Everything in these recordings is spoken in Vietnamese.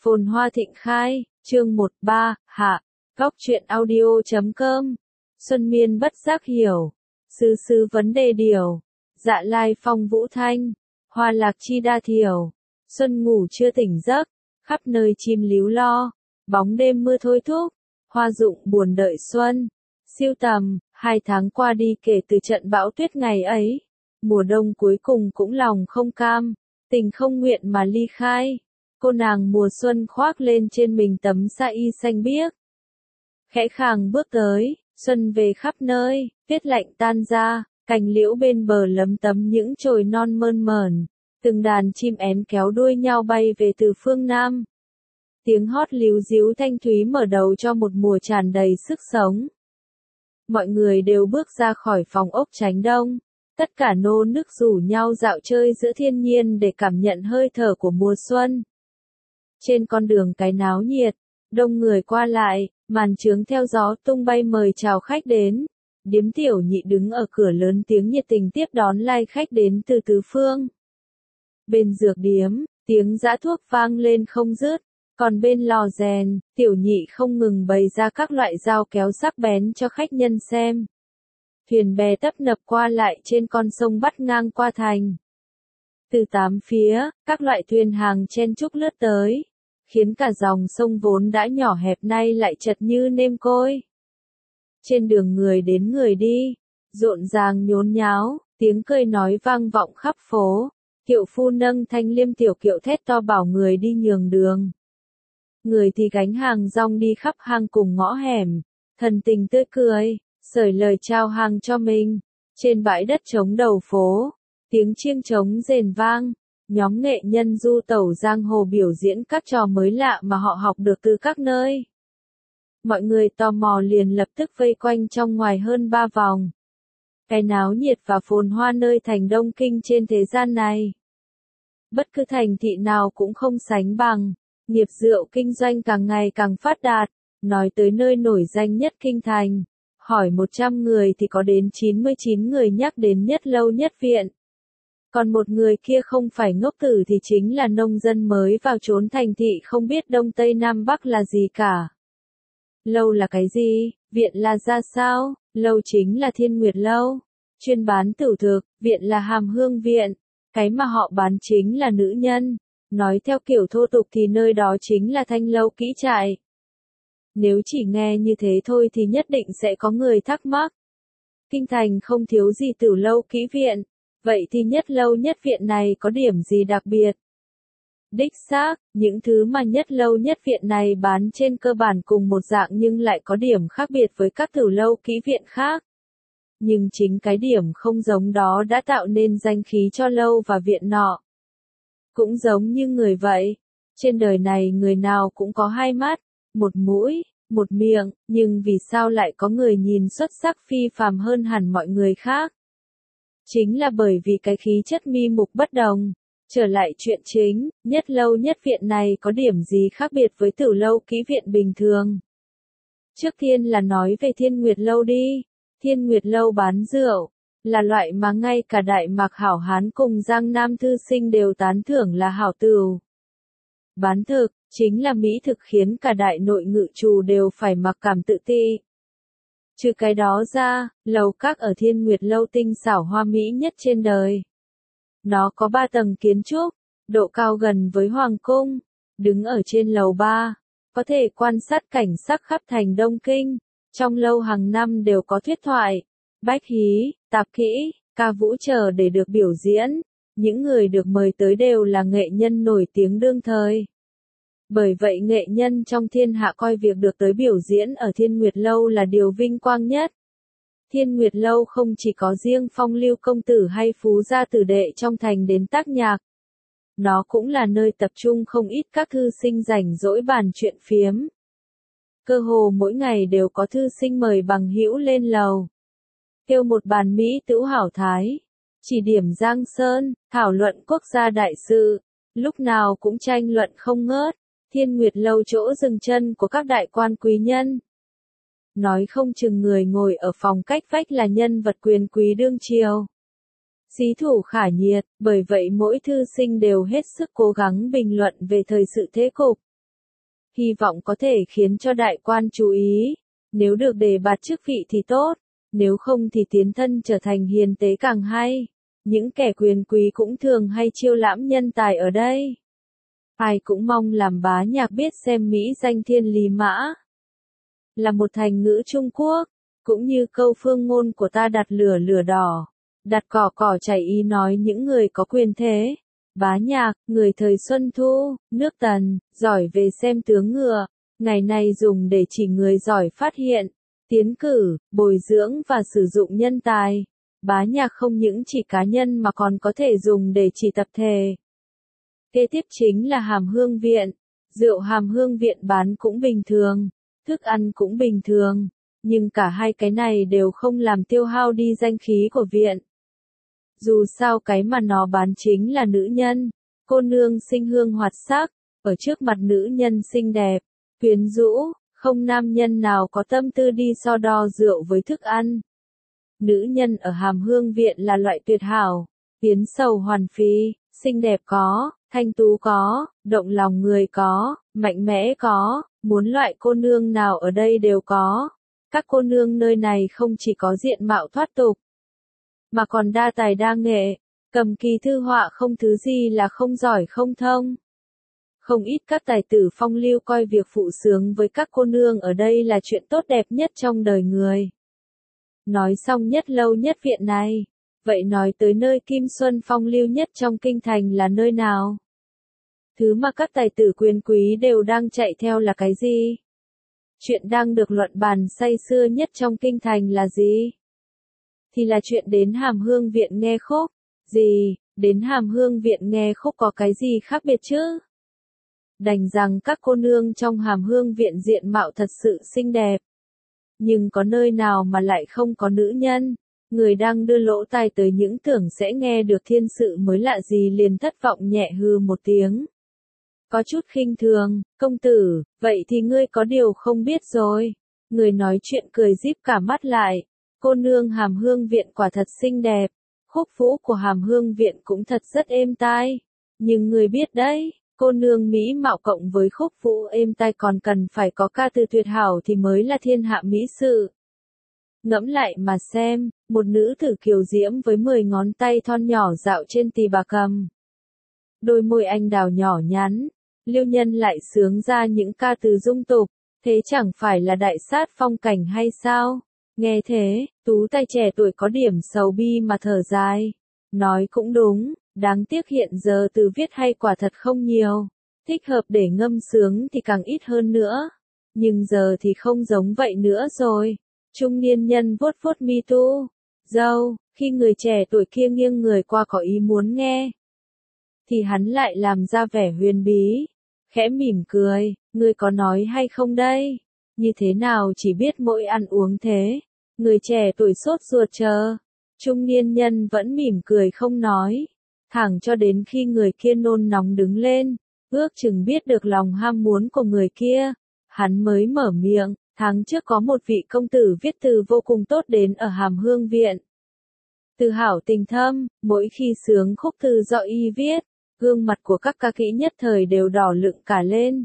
Phồn hoa thịnh khai, chương 13, hạ, góc truyện audio.com. Xuân miên bất giác hiểu, sứ vấn đề điều, dạ lai phong vũ thanh, hoa lạc chi đa thiểu, xuân ngủ chưa tỉnh giấc, khắp nơi chim líu lo, bóng đêm mưa thôi thúc, hoa rụng buồn đợi xuân. Siêu tầm, 2 tháng qua đi kể từ trận bão tuyết ngày ấy, mùa đông cuối cùng cũng lòng không cam, tình không nguyện mà ly khai. Cô nàng mùa xuân khoác lên trên mình tấm sa y xanh biếc. Khẽ khàng bước tới, xuân về khắp nơi, tuyết lạnh tan ra, cành liễu bên bờ lấm tấm những chồi non mơn mởn, từng đàn chim én kéo đuôi nhau bay về từ phương Nam. Tiếng hót líu ríu thanh thúy mở đầu cho một mùa tràn đầy sức sống. Mọi người đều bước ra khỏi phòng ốc tránh đông, tất cả nô nức rủ nhau dạo chơi giữa thiên nhiên để cảm nhận hơi thở của mùa xuân. Trên con đường cái náo nhiệt, đông người qua lại, màn chướng theo gió tung bay mời chào khách đến. Điếm tiểu nhị đứng ở cửa lớn tiếng nhiệt tình tiếp đón lai khách đến từ tứ phương. Bên dược điếm, tiếng giã thuốc vang lên không dứt, còn bên lò rèn, tiểu nhị không ngừng bày ra các loại dao kéo sắc bén cho khách nhân xem. Thuyền bè tấp nập qua lại trên con sông vắt ngang qua thành. Từ 8 phía, các loại thuyền hàng chen chúc lướt tới, khiến cả dòng sông vốn đã nhỏ hẹp nay lại chật như nêm côi. Trên đường người đến người đi, rộn ràng nhốn nháo, tiếng cười nói vang vọng khắp phố, kiệu phu nâng thanh liêm tiểu kiệu thét to bảo người đi nhường đường. Người thì gánh hàng rong đi khắp hang cùng ngõ hẻm, thần tình tươi cười, sởi lời trao hàng cho mình. Trên bãi đất trống đầu phố, tiếng chiêng trống rền vang, nhóm nghệ nhân du tẩu giang hồ biểu diễn các trò mới lạ mà họ học được từ các nơi. Mọi người tò mò liền lập tức vây quanh trong ngoài hơn 3 vòng. Cái náo nhiệt và phồn hoa nơi thành Đông Kinh trên thế gian này. Bất cứ thành thị nào cũng không sánh bằng, nghiệp rượu kinh doanh càng ngày càng phát đạt. Nói tới nơi nổi danh nhất kinh thành, hỏi 100 người thì có đến 99 người nhắc đến Nhất Lâu Nhất Viện. Còn một người kia không phải ngốc tử thì chính là nông dân mới vào trốn thành thị không biết Đông Tây Nam Bắc là gì cả. Lâu là cái gì? Viện là ra sao? Lâu chính là Thiên Nguyệt Lâu, chuyên bán tửu thực, viện là Hàm Hương Viện, cái mà họ bán chính là nữ nhân. Nói theo kiểu thô tục thì nơi đó chính là Thanh Lâu Kỹ Trại. Nếu chỉ nghe như thế thôi thì nhất định sẽ có người thắc mắc. Kinh thành không thiếu gì Tửu Lâu Kỹ Viện, vậy thì Nhất Lâu Nhất Viện này có điểm gì đặc biệt? Đích xác, những thứ mà Nhất Lâu Nhất Viện này bán trên cơ bản cùng một dạng nhưng lại có điểm khác biệt với các Tửu Lâu Kỹ Viện khác. Nhưng chính cái điểm không giống đó đã tạo nên danh khí cho lâu và viện nọ. Cũng giống như người vậy, trên đời này người nào cũng có 2 mắt, 1 mũi, 1 miệng, nhưng vì sao lại có người nhìn xuất sắc phi phàm hơn hẳn mọi người khác? Chính là bởi vì cái khí chất mi mục bất đồng. Trở lại chuyện chính, Nhất Lâu Nhất Viện này có điểm gì khác biệt với Tửu Lâu Kỹ Viện bình thường? Trước tiên là nói về Thiên Nguyệt Lâu đi. Thiên Nguyệt Lâu bán rượu, là loại mà ngay cả Đại Mạc hảo hán cùng Giang Nam thư sinh đều tán thưởng là hảo tửu. Bán thực, chính là mỹ thực khiến cả đại nội ngự trù đều phải mặc cảm tự ti. Trừ cái đó ra, lầu các ở Thiên Nguyệt Lâu tinh xảo hoa mỹ nhất trên đời. Nó có 3 tầng kiến trúc, độ cao gần với Hoàng Cung. Đứng ở trên lầu 3, có thể quan sát cảnh sắc khắp thành Đông Kinh. Trong lâu hàng năm đều có thuyết thoại, bách hí, tạp kỹ, ca vũ chờ để được biểu diễn. Những người được mời tới đều là nghệ nhân nổi tiếng đương thời. Bởi vậy nghệ nhân trong thiên hạ coi việc được tới biểu diễn ở Thiên Nguyệt Lâu là điều vinh quang nhất. Thiên Nguyệt Lâu không chỉ có riêng phong lưu công tử hay phú gia tử đệ trong thành đến tác nhạc. Nó cũng là nơi tập trung không ít các thư sinh rảnh rỗi bàn chuyện phiếm. Cơ hồ mỗi ngày đều có thư sinh mời bằng hữu lên lầu. Kêu một bàn mỹ tửu hảo thái. Chỉ điểm giang sơn, thảo luận quốc gia đại sự. Lúc nào cũng tranh luận không ngớt. Thiên Nguyệt Lâu chỗ dừng chân của các đại quan quý nhân. Nói không chừng người ngồi ở phòng cách vách là nhân vật quyền quý đương triều. Xí thủ khả nhiệt, bởi vậy mỗi thư sinh đều hết sức cố gắng bình luận về thời sự thế cục. hy vọng có thể khiến cho đại quan chú ý, nếu được đề bạt chức vị thì tốt, nếu không thì tiến thân trở thành hiền tế càng hay. Những kẻ quyền quý cũng thường hay chiêu lãm nhân tài ở đây. Ai cũng mong làm bá nhạc biết xem mỹ danh thiên lý mã là một thành ngữ Trung Quốc, cũng như câu phương ngôn của ta đặt lửa lửa đỏ, đặt cỏ cỏ chảy, ý nói những người có quyền thế. Bá nhạc, người thời Xuân Thu, nước Tần, giỏi về xem tướng ngựa, ngày nay dùng để chỉ người giỏi phát hiện, tiến cử, bồi dưỡng và sử dụng nhân tài. Bá nhạc không những chỉ cá nhân mà còn có thể dùng để chỉ tập thể. Kế tiếp chính là Hàm Hương Viện. Rượu Hàm Hương Viện bán cũng bình thường, thức ăn cũng bình thường, nhưng cả hai cái này đều không làm tiêu hao đi danh khí của viện. Dù sao cái mà nó bán chính là nữ nhân, cô nương sinh hương hoạt sắc, ở trước mặt nữ nhân xinh đẹp, quyến rũ, không nam nhân nào có tâm tư đi so đo rượu với thức ăn. Nữ nhân ở Hàm Hương Viện là loại tuyệt hảo, tiến sầu hoàn phi, xinh đẹp có, thanh tú có, động lòng người có, mạnh mẽ có, muốn loại cô nương nào ở đây đều có. Các cô nương nơi này không chỉ có diện mạo thoát tục, mà còn đa tài đa nghệ, cầm kỳ thư họa không thứ gì là không giỏi không thông. Không ít các tài tử phong lưu coi việc phụ sướng với các cô nương ở đây là chuyện tốt đẹp nhất trong đời người. Nói xong nhất lâu nhất viện này, vậy nói tới nơi Kim Xuân phong lưu nhất trong kinh thành là nơi nào? Thứ mà các tài tử quyền quý đều đang chạy theo là cái gì? Chuyện đang được luận bàn say sưa nhất trong kinh thành là gì? Thì là chuyện đến Hàm Hương Viện nghe khúc. Gì, đến Hàm Hương Viện nghe khúc có cái gì khác biệt chứ? Đành rằng các cô nương trong Hàm Hương Viện diện mạo thật sự xinh đẹp. Nhưng có nơi nào mà lại không có nữ nhân? Người đang đưa lỗ tai tới những tưởng sẽ nghe được thiên sự mới lạ gì liền thất vọng nhẹ hừ một tiếng. Có chút khinh thường, công tử, vậy thì ngươi có điều không biết rồi. Người nói chuyện cười díp cả mắt lại. Cô nương Hàm Hương Viện quả thật xinh đẹp. Khúc vũ của Hàm Hương Viện cũng thật rất êm tai. Nhưng người biết đấy, cô nương mỹ mạo cộng với khúc vũ êm tai còn cần phải có ca từ tuyệt hảo thì mới là thiên hạ mỹ sự. Ngẫm lại mà xem, một nữ tử kiều diễm với 10 ngón tay thon nhỏ dạo trên tỳ bà cầm. Đôi môi anh đào nhỏ nhắn, liêu nhân lại sướng ra những ca từ dung tục, thế chẳng phải là đại sát phong cảnh hay sao? Nghe thế, tú tài trẻ tuổi có điểm sầu bi mà thở dài. Nói cũng đúng, đáng tiếc hiện giờ từ viết hay quả thật không nhiều, thích hợp để ngâm sướng thì càng ít hơn nữa. Nhưng giờ thì không giống vậy nữa rồi. Trung niên nhân vuốt vuốt mi tu, râu, khi người trẻ tuổi kia nghiêng người qua có ý muốn nghe, thì hắn lại làm ra vẻ huyền bí, khẽ mỉm cười, ngươi có nói hay không đây? Như thế nào chỉ biết mỗi ăn uống thế? Người trẻ tuổi sốt ruột chờ, trung niên nhân vẫn mỉm cười không nói, thẳng cho đến khi người kia nôn nóng đứng lên, ước chừng biết được lòng ham muốn của người kia, hắn mới mở miệng. Tháng trước có một vị công tử viết từ vô cùng tốt đến ở Hàm Hương Viện. Từ hảo tình thâm, mỗi khi sướng khúc từ do y viết, gương mặt của các ca kỹ nhất thời đều đỏ lựng cả lên.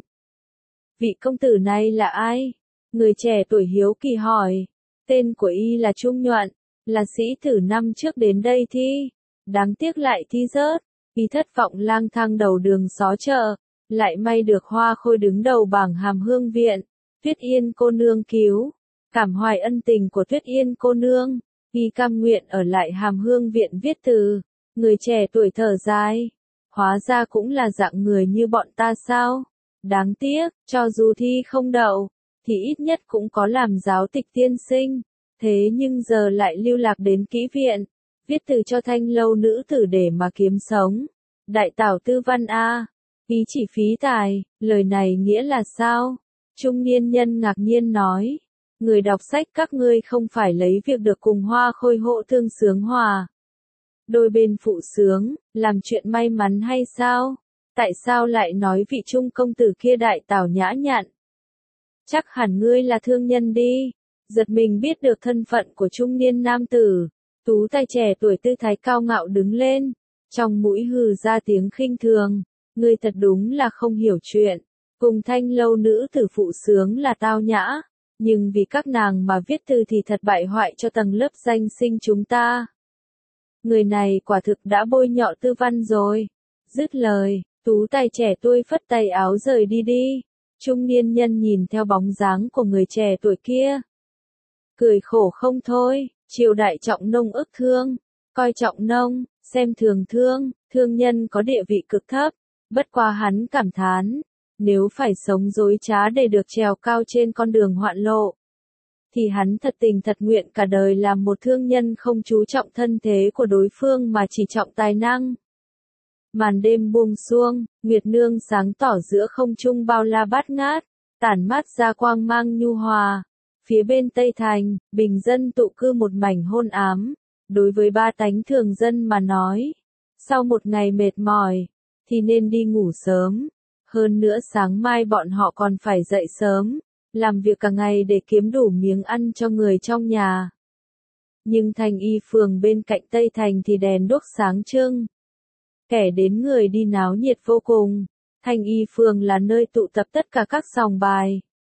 Vị công tử này là ai? Người trẻ tuổi hiếu kỳ hỏi. Tên của y là Trung Nhuận, là sĩ tử năm trước đến đây thi. Đáng tiếc lại thi rớt, y thất vọng lang thang đầu đường xó chợ, lại may được Hoa Khôi đứng đầu bảng Hàm Hương Viện. Tuyết Yên cô nương cứu, cảm hoài ân tình của Tuyết Yên cô nương, y cam nguyện ở lại Hàm Hương Viện viết từ. Người trẻ tuổi thở dài, hóa ra cũng là dạng người như bọn ta sao? Đáng tiếc, cho dù thi không đậu, thì ít nhất cũng có làm giáo tịch tiên sinh, thế nhưng giờ lại lưu lạc đến kỹ viện, viết từ cho thanh lâu nữ tử để mà kiếm sống. Đại tảo tư văn a, ý chỉ phí tài, lời này nghĩa là sao? Trung niên nhân ngạc nhiên nói, người đọc sách các ngươi không phải lấy việc được cùng Hoa Khôi hộ thương sướng hòa. Đôi bên phụ sướng, làm chuyện may mắn hay sao? Tại sao lại nói vị trung công tử kia đại tảo nhã nhặn? Chắc hẳn ngươi là thương nhân đi. Giật mình biết được thân phận của trung niên nam tử, tú tài trẻ tuổi tư thái cao ngạo đứng lên, trong mũi hừ ra tiếng khinh thường, ngươi thật đúng là không hiểu chuyện. Cùng Thanh Lâu nữ tử phụ sướng là tao nhã, nhưng vì các nàng mà viết thư thì thật bại hoại cho tầng lớp danh sinh chúng ta. Người này quả thực đã bôi nhọ Tư Văn rồi. Dứt lời, tú tài trẻ tôi phất tay áo rời đi đi. Trung niên nhân nhìn theo bóng dáng của người trẻ tuổi kia, cười khổ không thôi. Triều đại trọng nông ức thương, coi trọng nông, xem thường thương, thương nhân có địa vị cực thấp. Bất quá hắn cảm thán, nếu phải sống dối trá để được trèo cao trên con đường hoạn lộ, thì hắn thật tình thật nguyện cả đời làm một thương nhân không chú trọng thân thế của đối phương mà chỉ trọng tài năng. Màn đêm buông xuông, nguyệt nương sáng tỏ giữa không trung bao la bát ngát, tản mát ra quang mang nhu hòa. Phía bên Tây Thành, bình dân tụ cư một mảnh hôn ám. Đối với ba tánh thường dân mà nói, sau một ngày mệt mỏi, thì nên đi ngủ sớm. Hơn nữa sáng mai bọn họ còn phải dậy sớm, làm việc cả ngày để kiếm đủ miếng ăn cho người trong nhà. Nhưng Thành Y phường bên cạnh Tây Thành thì đèn đuốc sáng trưng. Kẻ đến người đi náo nhiệt vô cùng. Thành Y phường là nơi tụ tập tất cả các sòng bài,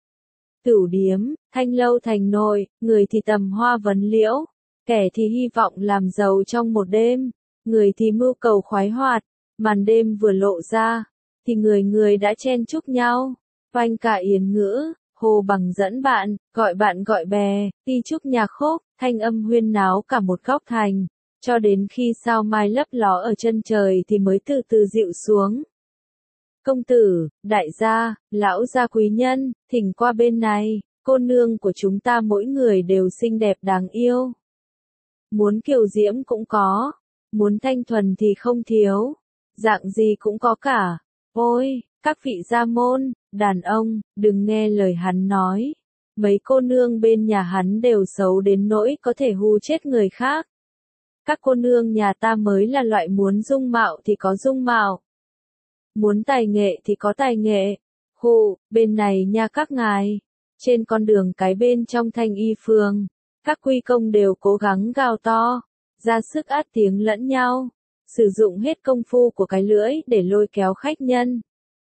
tửu điếm, thanh lâu thành nội, người thì tầm hoa vấn liễu, kẻ thì hy vọng làm giàu trong một đêm, người thì mưu cầu khoái hoạt. Màn đêm vừa lộ ra, thì người người đã chen chúc nhau, oanh cả yến ngữ, hồ bằng dẫn bạn gọi bè, ti chúc nhạc khúc, thanh âm huyên náo cả một góc thành, cho đến khi sao mai lấp ló ở chân trời thì mới từ từ dịu xuống. Công tử, đại gia, lão gia quý nhân, thỉnh qua bên này, cô nương của chúng ta mỗi người đều xinh đẹp đáng yêu. Muốn kiều diễm cũng có, muốn thanh thuần thì không thiếu, dạng gì cũng có cả. Ôi, các vị gia môn, đàn ông, đừng nghe lời hắn nói. Mấy cô nương bên nhà hắn đều xấu đến nỗi có thể hù chết người khác. Các cô nương nhà ta mới là loại muốn dung mạo thì có dung mạo, muốn tài nghệ thì có tài nghệ. Hù, bên này nha các ngài. Trên con đường cái bên trong Thanh Y phường, các quy công đều cố gắng gào to, ra sức át tiếng lẫn nhau, sử dụng hết công phu của cái lưỡi để lôi kéo khách nhân.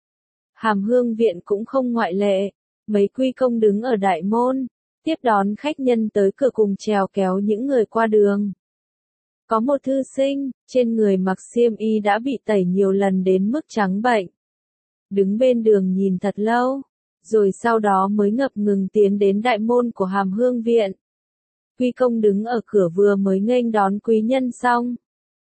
Hàm Hương viện cũng không ngoại lệ, mấy quy công đứng ở đại môn, tiếp đón khách nhân tới cửa cùng trèo kéo những người qua đường. Có một thư sinh, trên người mặc xiêm y đã bị tẩy nhiều lần đến mức trắng bệnh. Đứng bên đường nhìn thật lâu, rồi sau đó mới ngập ngừng tiến đến đại môn của Hàm Hương viện. Quy công đứng ở cửa vừa mới nghênh đón quý nhân xong.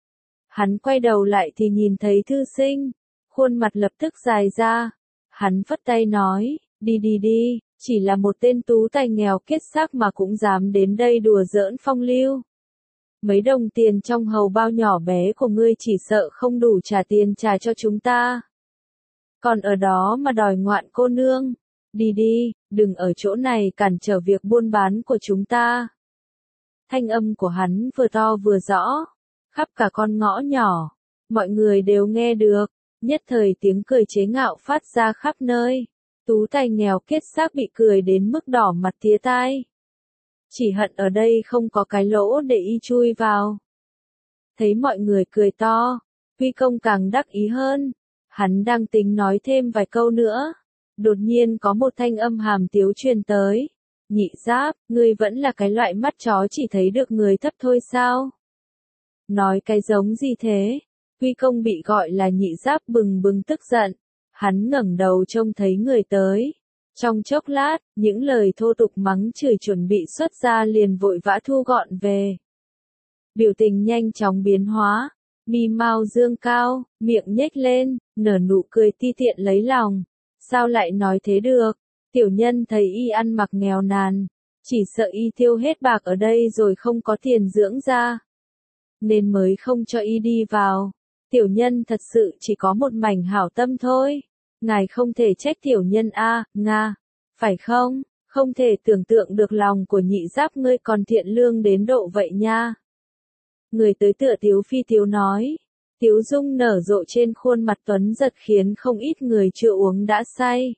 Hắn quay đầu lại thì nhìn thấy thư sinh, khuôn mặt lập tức dài ra. Hắn phất tay nói, đi đi đi, chỉ là một tên tú tài nghèo kiết xác mà cũng dám đến đây đùa giỡn phong lưu. Mấy đồng tiền trong hầu bao nhỏ bé của ngươi chỉ sợ không đủ trả tiền trả cho chúng ta. Còn ở đó mà đòi ngoạn cô nương, đi đi, đừng ở chỗ này cản trở việc buôn bán của chúng ta. Thanh âm của hắn vừa to vừa rõ, khắp cả con ngõ nhỏ, mọi người đều nghe được, nhất thời tiếng cười chế ngạo phát ra khắp nơi. Tú tài nghèo kiết xác bị cười đến mức đỏ mặt tía tai. Chỉ hận ở đây không có cái lỗ để y chui vào. Thấy mọi người cười to, Huy công càng đắc ý hơn. Hắn đang tính nói thêm vài câu nữa. Đột nhiên có một thanh âm hàm tiếu truyền tới. Nhị Giáp, ngươi vẫn là cái loại mắt chó chỉ thấy được người thấp thôi sao? Nói cái giống gì thế? Huy công bị gọi là Nhị Giáp bừng bừng tức giận. Hắn ngẩng đầu trông thấy người tới. Trong chốc lát, những lời thô tục mắng chửi chuẩn bị xuất ra liền vội vã thu gọn về. Biểu tình nhanh chóng biến hóa, mi mao dương cao, miệng nhếch lên, nở nụ cười ti tiện lấy lòng. Sao lại nói thế được? Tiểu nhân thấy y ăn mặc nghèo nàn, chỉ sợ y tiêu hết bạc ở đây rồi không có tiền dưỡng ra, nên mới không cho y đi vào. Tiểu nhân thật sự chỉ có một mảnh hảo tâm thôi. Ngài không thể trách tiểu nhân a, Nga, phải không? Không thể tưởng tượng được lòng của Nhị Giáp ngươi còn thiện lương đến độ vậy nha. Người tới tựa Tiếu Phi Tiếu nói. Tiếu dung nở rộ trên khuôn mặt tuấn giật khiến không ít người chưa uống đã say.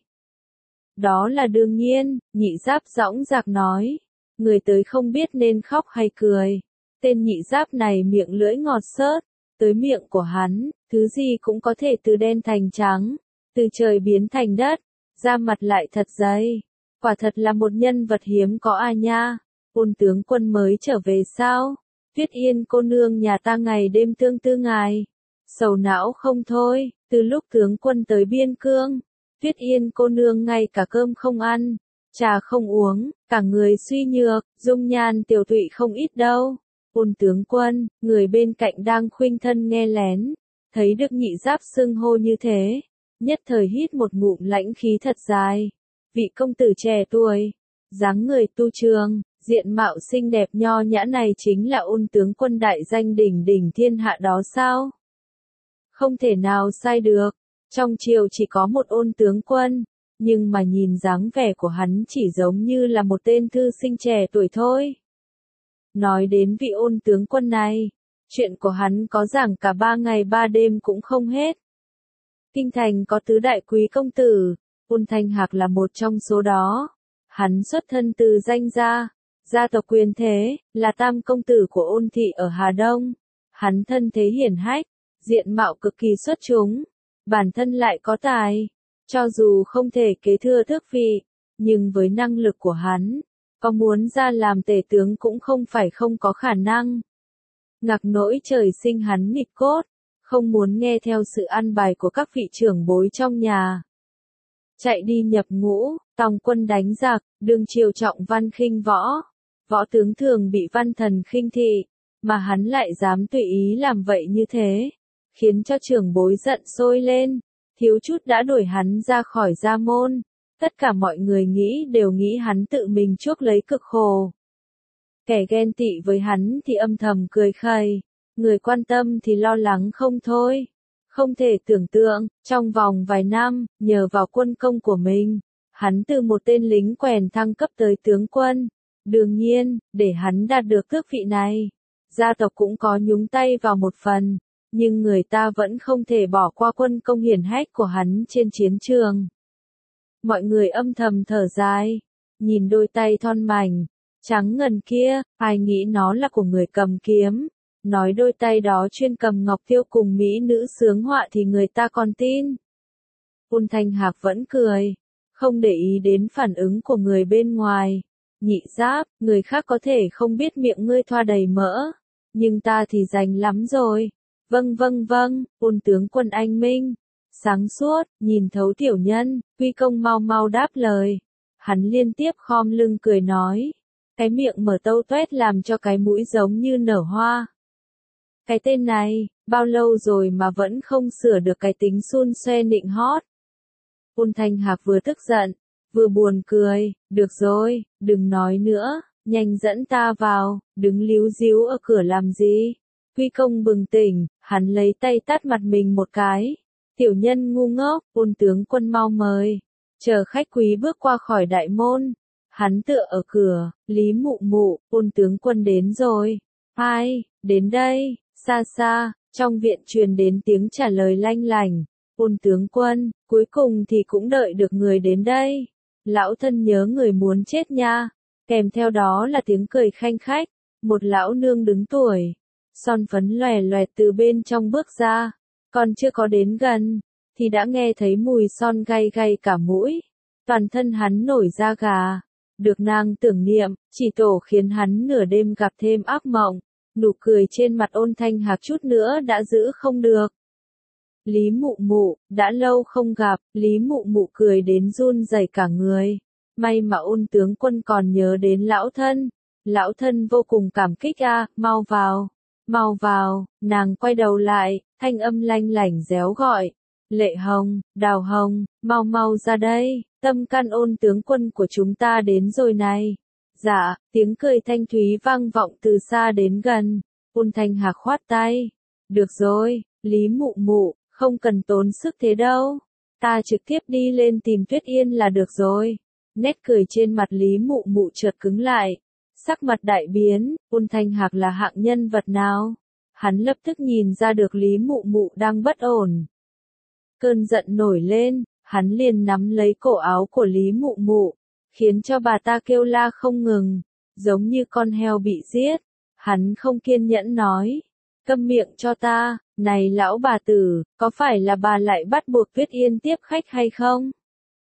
Đó là đương nhiên, Nhị Giáp dõng dạc nói. Người tới không biết nên khóc hay cười. Tên Nhị Giáp này miệng lưỡi ngọt xớt. Tới miệng của hắn, thứ gì cũng có thể từ đen thành trắng, từ trời biến thành đất, da mặt lại thật dày. Quả thật là một nhân vật hiếm có à nha. Ôn tướng quân mới trở về sao? Tuyết Yên cô nương nhà ta ngày đêm tương tư ngài. Sầu não không thôi, từ lúc tướng quân tới biên cương, Tuyết Yên cô nương ngay cả cơm không ăn, trà không uống, cả người suy nhược, dung nhan tiểu tụy không ít đâu. Ôn tướng quân, người bên cạnh đang khuynh thân nghe lén, thấy được Nhị Giáp xưng hô như thế, nhất thời hít một ngụm lãnh khí thật dài. Vị công tử trẻ tuổi, dáng người tu trường, diện mạo xinh đẹp nho nhã này chính là Ôn tướng quân đại danh đỉnh đỉnh thiên hạ đó sao? Không thể nào sai được, trong triều chỉ có một Ôn tướng quân, nhưng mà nhìn dáng vẻ của hắn chỉ giống như là một tên thư sinh trẻ tuổi thôi. Nói đến vị Ôn tướng quân này, chuyện của hắn có giảng cả 3 ngày 3 đêm cũng không hết. Kinh thành có tứ đại quý công tử, Ôn Thanh Hạc là một trong số đó. Hắn xuất thân từ danh gia tộc quyền thế, là tam công tử của Ôn thị ở Hà Đông. Hắn thân thế hiển hách, diện mạo cực kỳ xuất chúng, bản thân lại có tài, cho dù không thể kế thừa tước vị, nhưng với năng lực của hắn, có muốn ra làm tể tướng cũng không phải không có khả năng. Ngạc nỗi trời sinh hắn nghịch cốt, không muốn nghe theo sự ăn bài của các vị trưởng bối trong nhà. Chạy đi nhập ngũ, tòng quân đánh giặc, đương triều trọng văn khinh võ. Võ tướng thường bị văn thần khinh thị, mà hắn lại dám tùy ý làm vậy như thế, khiến cho trưởng bối giận sôi lên, thiếu chút đã đuổi hắn ra khỏi gia môn. Tất cả mọi người đều nghĩ hắn tự mình chuốc lấy cực khổ. Kẻ ghen tị với hắn thì âm thầm cười khẩy, người quan tâm thì lo lắng không thôi. Không thể tưởng tượng, trong vòng vài năm, nhờ vào quân công của mình, hắn từ một tên lính quèn thăng cấp tới tướng quân. Đương nhiên, để hắn đạt được tước vị này, gia tộc cũng có nhúng tay vào một phần, nhưng người ta vẫn không thể bỏ qua quân công hiển hách của hắn trên chiến trường. Mọi người âm thầm thở dài, nhìn đôi tay thon mảnh, trắng ngần kia, ai nghĩ nó là của người cầm kiếm. Nói đôi tay đó chuyên cầm ngọc tiêu cùng mỹ nữ sướng họa thì người ta còn tin. Ôn Thanh Hạc vẫn cười, không để ý đến phản ứng của người bên ngoài. Nhị Giáp, người khác có thể không biết miệng ngươi thoa đầy mỡ, nhưng ta thì rành lắm rồi. Vâng, Ôn tướng quân anh minh, sáng suốt, nhìn thấu tiểu nhân, Quy Công mau mau đáp lời. Hắn liên tiếp khom lưng cười nói, cái miệng mở tâu toét làm cho cái mũi giống như nở hoa. Cái tên này, bao lâu rồi mà vẫn không sửa được cái tính xun xoe nịnh hót. Ôn Thanh Hạc vừa tức giận, vừa buồn cười, được rồi, đừng nói nữa, nhanh dẫn ta vào, đứng líu díu ở cửa làm gì. Quy Công bừng tỉnh, hắn lấy tay tát mặt mình một cái. Tiểu nhân ngu ngốc, Ôn tướng quân mau mời. Chờ khách quý bước qua khỏi đại môn. Hắn tựa ở cửa, Lý Mụ Mụ, Ôn tướng quân đến rồi. Ai, đến đây, xa xa, trong viện truyền đến tiếng trả lời lanh lành. Ôn tướng quân, cuối cùng thì cũng đợi được người đến đây. Lão thân nhớ người muốn chết nha. Kèm theo đó là tiếng cười khanh khách. Một lão nương đứng tuổi, son phấn lòe loẹt từ bên trong bước ra. Còn chưa có đến gần, thì đã nghe thấy mùi son gay gay cả mũi. Toàn thân hắn nổi da gà. Được nàng tưởng niệm, chỉ tổ khiến hắn nửa đêm gặp thêm ác mộng. Nụ cười trên mặt Ôn Thanh Hạc chút nữa đã giữ không được. Lý Mụ Mụ, đã lâu không gặp, Lý Mụ Mụ cười đến run rẩy cả người. May mà Ôn tướng quân còn nhớ đến lão thân. Lão thân vô cùng cảm kích a, mau vào, nàng quay đầu lại, thanh âm lanh lảnh réo gọi. Lệ Hồng, Đào Hồng, mau mau ra đây, tâm can Ôn tướng quân của chúng ta đến rồi này. Dạ, tiếng cười thanh thúy vang vọng từ xa đến gần. Ôn Thanh Hạc khoát tay. Được rồi, Lý Mụ Mụ, không cần tốn sức thế đâu. Ta trực tiếp đi lên tìm Tuyết Yên là được rồi. Nét cười trên mặt Lý Mụ Mụ chợt cứng lại. Sắc mặt đại biến, Ôn Thanh Hạc là hạng nhân vật nào? Hắn lập tức nhìn ra được Lý Mụ Mụ đang bất ổn. Cơn giận nổi lên, hắn liền nắm lấy cổ áo của Lý Mụ Mụ, khiến cho bà ta kêu la không ngừng, giống như con heo bị giết. Hắn không kiên nhẫn nói, câm miệng cho ta, này lão bà tử, có phải là bà lại bắt buộc Tuyết Yên tiếp khách hay không?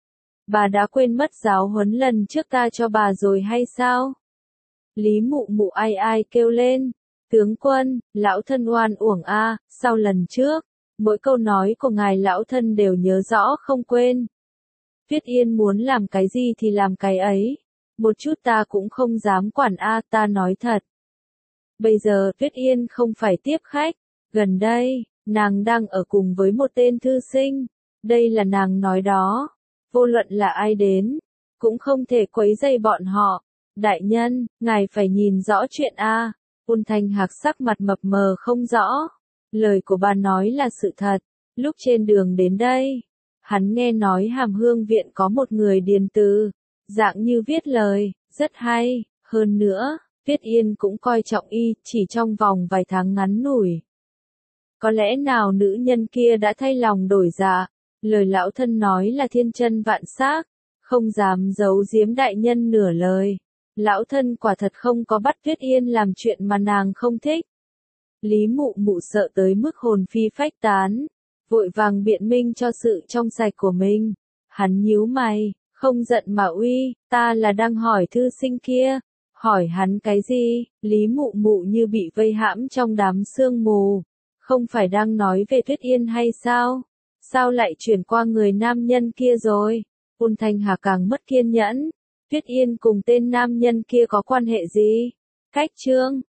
Bà đã quên mất giáo huấn lần trước ta cho bà rồi hay sao? Lý Mụ Mụ ai ai kêu lên. Tướng quân, lão thân oan uổng a, sau lần trước, mỗi câu nói của ngài lão thân đều nhớ rõ không quên. Tuyết Yên muốn làm cái gì thì làm cái ấy. Một chút ta cũng không dám quản a, ta nói thật. Bây giờ Tuyết Yên không phải tiếp khách. Gần đây, nàng đang ở cùng với một tên thư sinh. Đây là nàng nói đó. Vô luận là ai đến, cũng không thể quấy rầy bọn họ. Đại nhân, ngài phải nhìn rõ chuyện a. Ôn Thanh Hạc sắc mặt mập mờ không rõ. Lời của bà nói là sự thật. Lúc trên đường đến đây, hắn nghe nói Hàm Hương viện có một người điền từ, dạng như viết lời, rất hay. Hơn nữa, Tuyết Yên cũng coi trọng y, chỉ trong vòng vài tháng ngắn ngủi. Có lẽ nào nữ nhân kia đã thay lòng đổi dạ. Lời lão thân nói là thiên chân vạn xác, không dám giấu giếm đại nhân nửa lời. Lão thân quả thật không có bắt Tuyết Yên làm chuyện mà nàng không thích. Lý Mụ Mụ sợ tới mức hồn phi phách tán, vội vàng biện minh cho sự trong sạch của mình. Hắn nhíu mày, không giận mà uy, ta là đang hỏi thư sinh kia. Hỏi hắn cái gì? Lý Mụ Mụ như bị vây hãm trong đám sương mù. Không phải đang nói về Tuyết Yên hay sao? Sao lại chuyển qua người nam nhân kia rồi? Ôn Thanh Hà càng mất kiên nhẫn. Tuyết Yên cùng tên nam nhân kia có quan hệ gì? Cách chương